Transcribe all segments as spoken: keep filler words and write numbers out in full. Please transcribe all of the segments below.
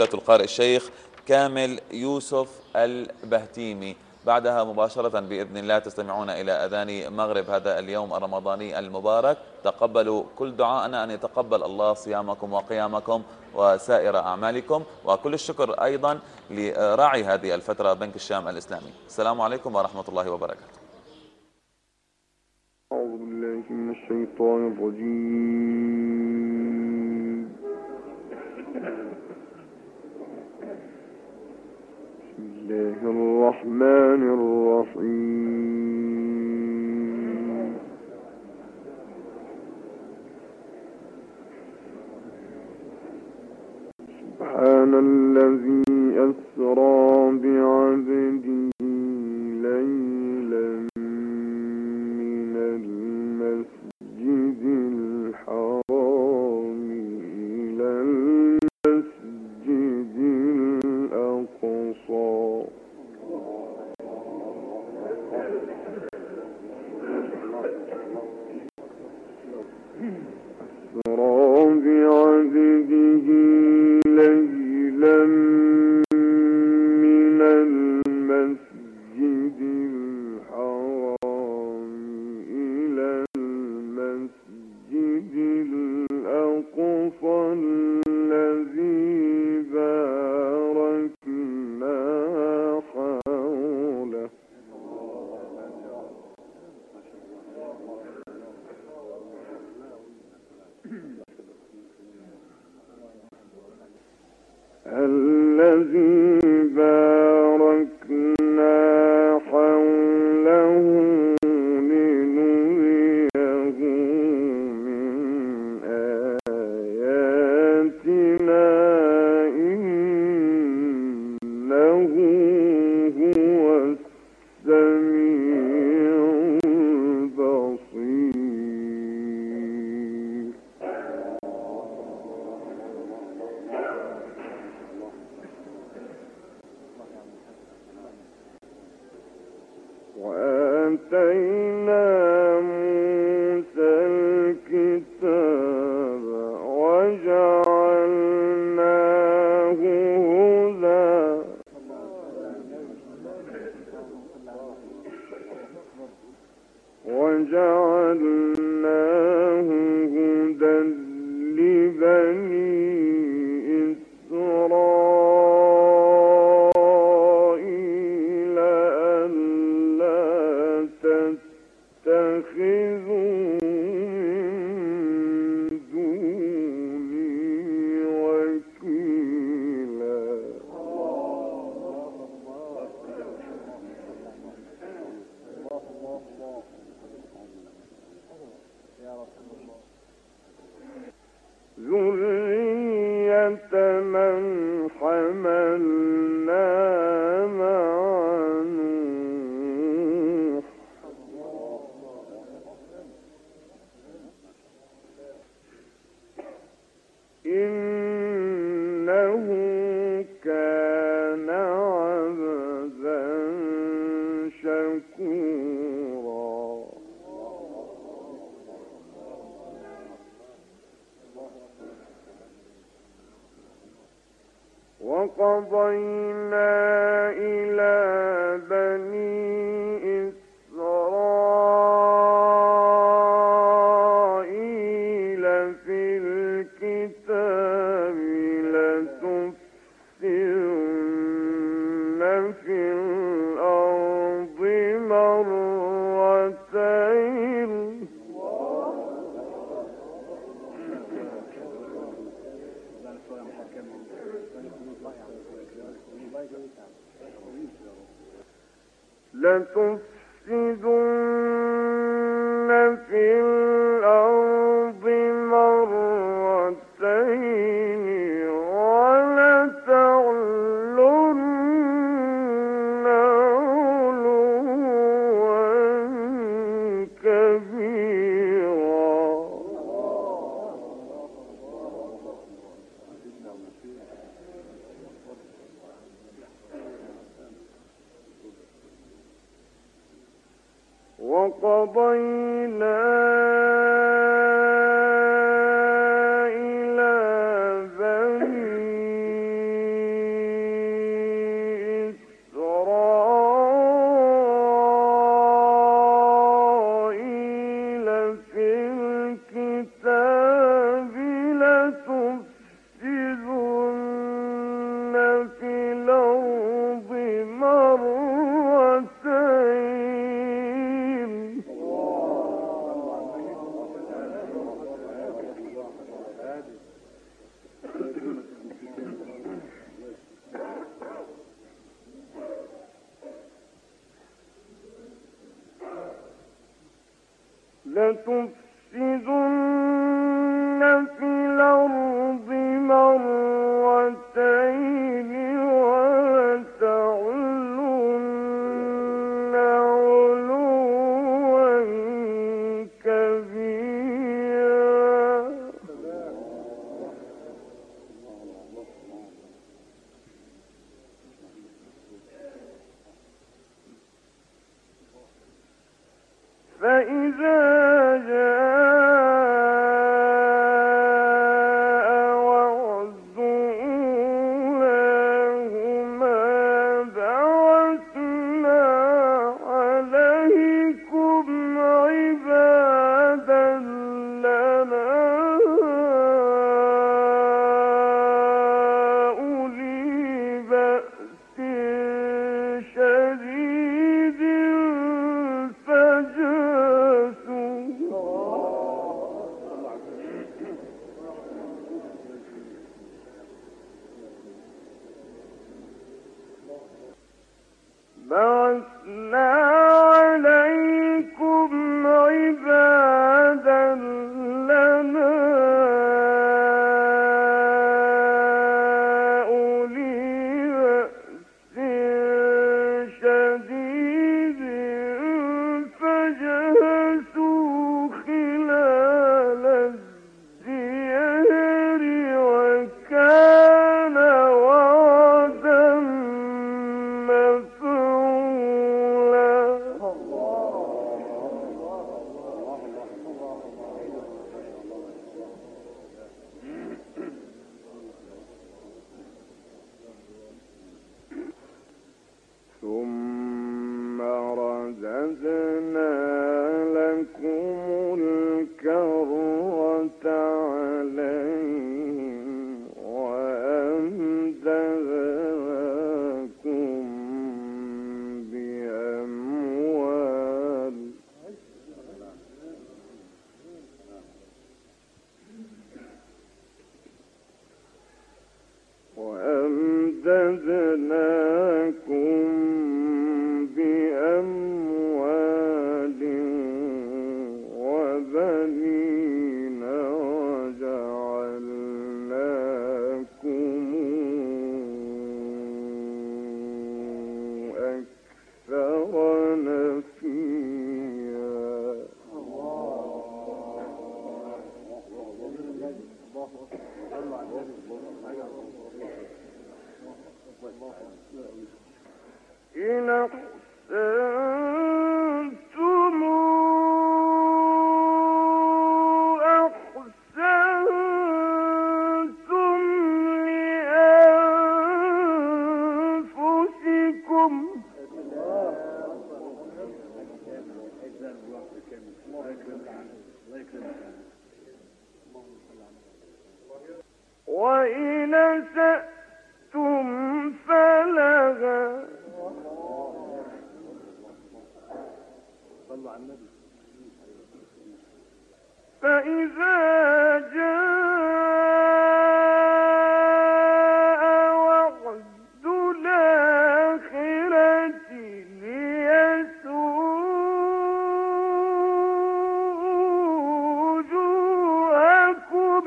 القارئ الشيخ كامل يوسف البهتيمي. بعدها مباشرة بإذن الله تستمعون إلى أذان مغرب هذا اليوم الرمضاني المبارك. تقبلوا كل دعائنا أن يتقبل الله صيامكم وقيامكم وسائر أعمالكم، وكل الشكر أيضا لراعي هذه الفترة بنك الشام الإسلامي. السلام عليكم ورحمة الله وبركاته. أعوذ بالله من الشيطان الرجيم. بسم الله الرحمن الرحيم. سبحان الذي أسرى بعبده ليلا من المسجد الحرام إلى المسجد الأقصى أسرى بعبده ليلا من المسجد الحرام إلى المسجد الأقصى الذي باركنا حوله الذي باركنا حوله لنريه من آياتنا إنه هو السميع البصير. وآتينا موسى الكتاب وجعلناه هدى وجعلناه هدى لبني إسرائيل ألا تتخذوا من دوني وكيلا. ذرية من حملنا مع نوح إنه كان عبدا شكورا. وقضينا إلى بني إسرائيل في الكتاب لتفسدن في الأرض مرتين لتفسدن في الأرض مرتين ولتعلن علوا كبيرا. وقضينا إلى بني في الأرض مرتين لتفسدن في الأرض مرتين ولتعلن علوا كبيرا فإذا جاء وعد أولاهما بعثنا عليكم عبادا لنا أولي بأس شديد بعثنا عليكم عبادا لنا أولي بأس شديد فجاسوا خلال الديار وكان وعدا ثم رددنا لكم الكرة عليهم وأمددناكم بأموال وأمددناكم بأموال وبنين وجعلناكم أكثر نفيرا إن أحسنتم أحسنتم لأنفسكم وإن أسأتم فلها فإذا جاء وعد الآخرة ليسوءوا وجوهكم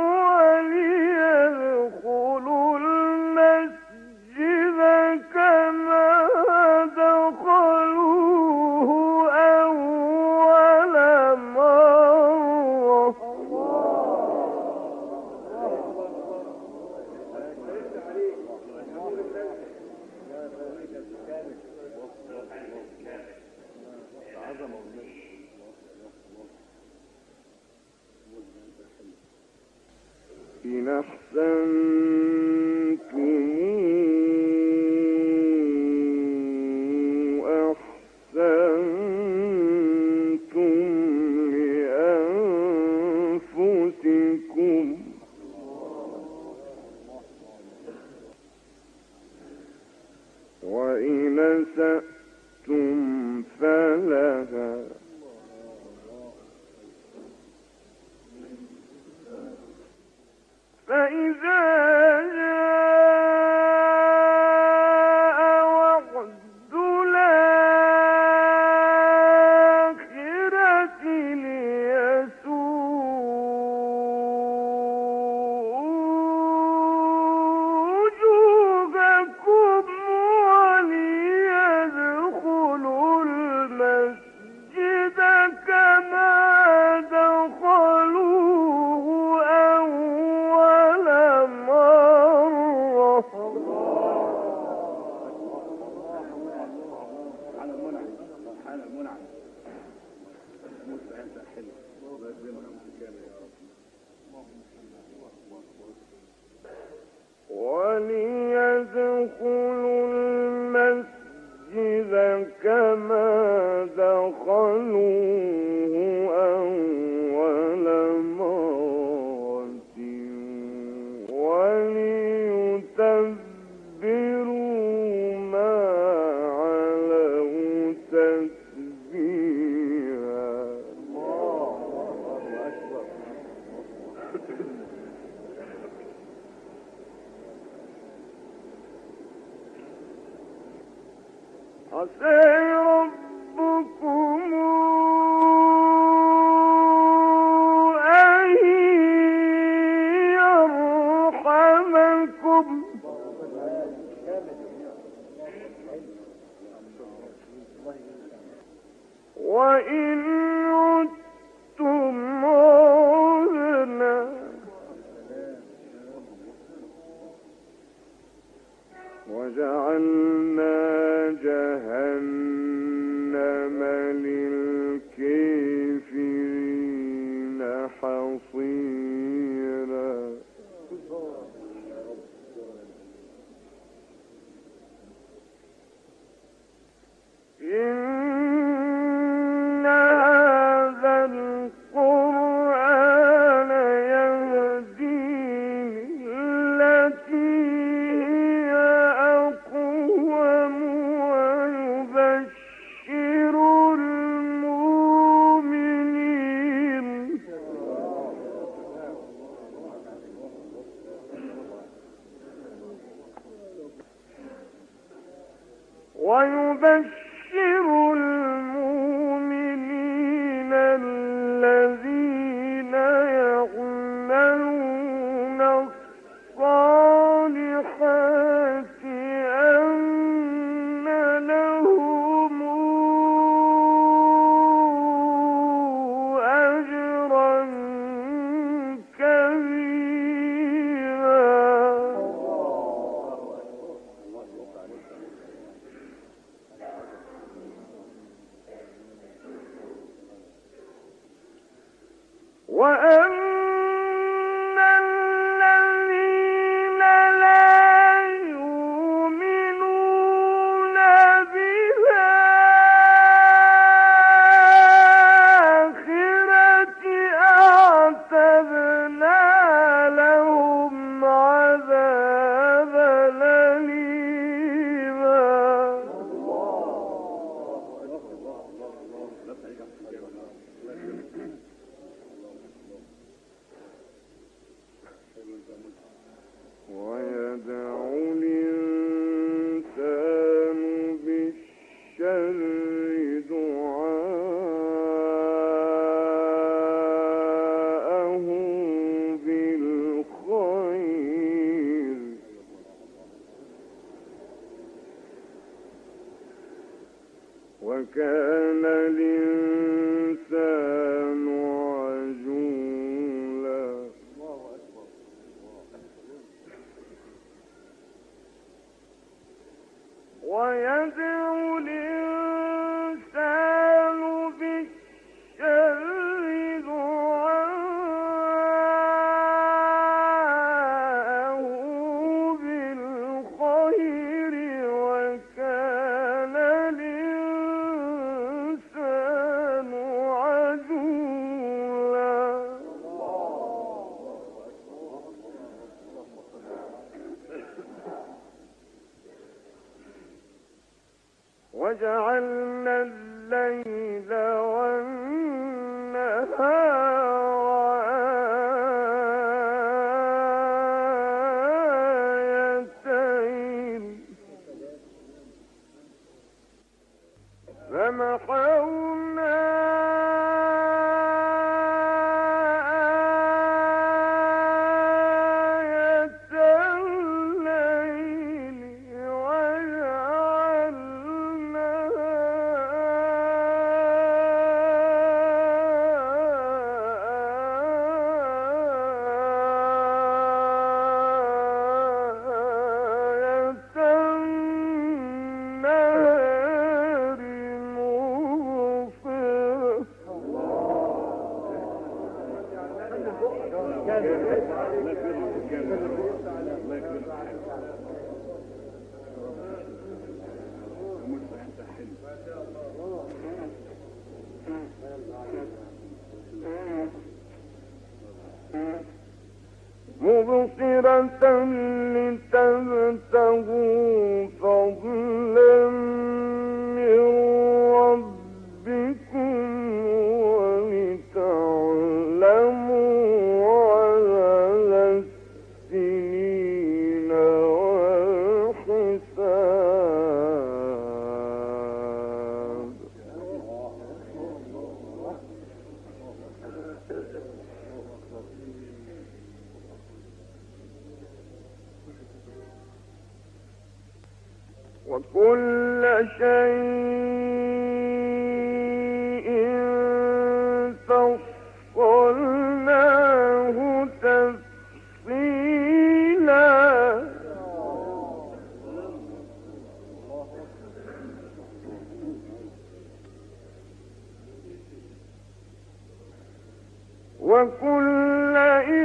وليدخلوا المسجد كما دخلوه أول وإن أسأتم فلها فإذا جاء وعد الآخرة ليسوءوا وجوهكم وليدخلوا المسجد كما دخلوه أول مرة. وليدخلوا المسجد كما دخلوه أول مرة وليتبروا ما علوا تتبيرا. عسى ربكم أن يرحمكم وإن عدتم عدنا وجعلنا جهنم للكافرين حصيرا. إن هذا القرآن يهدي للتي هي أقوم ويبشر المؤمنين ويبشر المؤمنين الذين يعملون الصالحات أن لهم أجرا كبيرا. وأن الذين لا يؤمنون بالآخرة أعتدنا لهم عذابا أليما. ويدعو الإنسان بالشر دعاءه بالخير وكان الإنسان عجولا. ويدعو الإنسان بالشر دعاءه بالخير وكان الإنسان عجولا. وجعلنا الليل والنهار آيتين فمحونا مبصرة لتبتغوا فضلا من ربكم ولتعلموا عدد السنين والحساب. وكل شيء فصلناه تفصيلا. وكل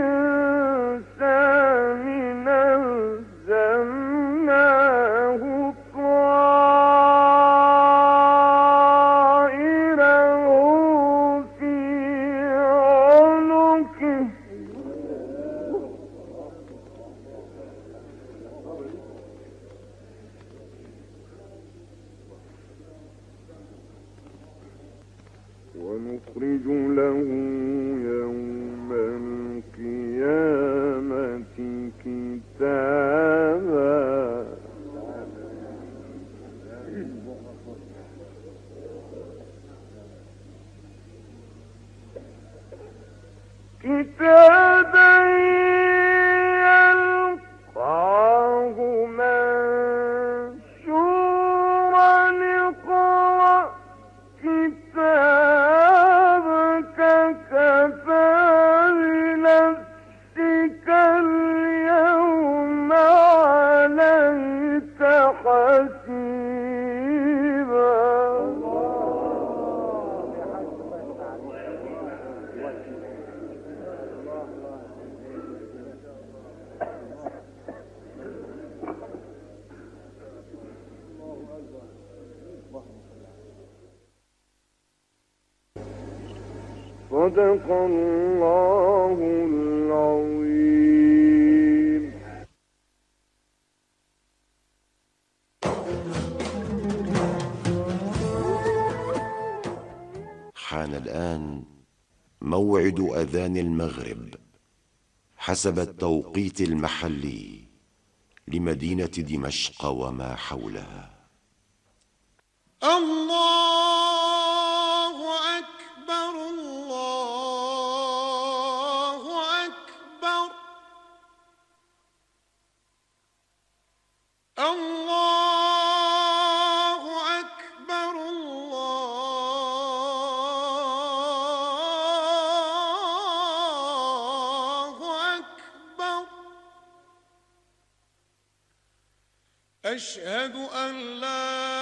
إنسان ألزمناه طائره في عنقه ونخرج له يوم القيامة كتابا كتابا يلقاه منشورا اقرأ كتابك كفى بنفسك اليوم عليك حسيبا. صدق الله العظيم. حان الآن موعد أذان المغرب حسب التوقيت المحلي لمدينة دمشق وما حولها. الله أكبر الله أكبر الله أكبر الله أكبر. أشهد أن لا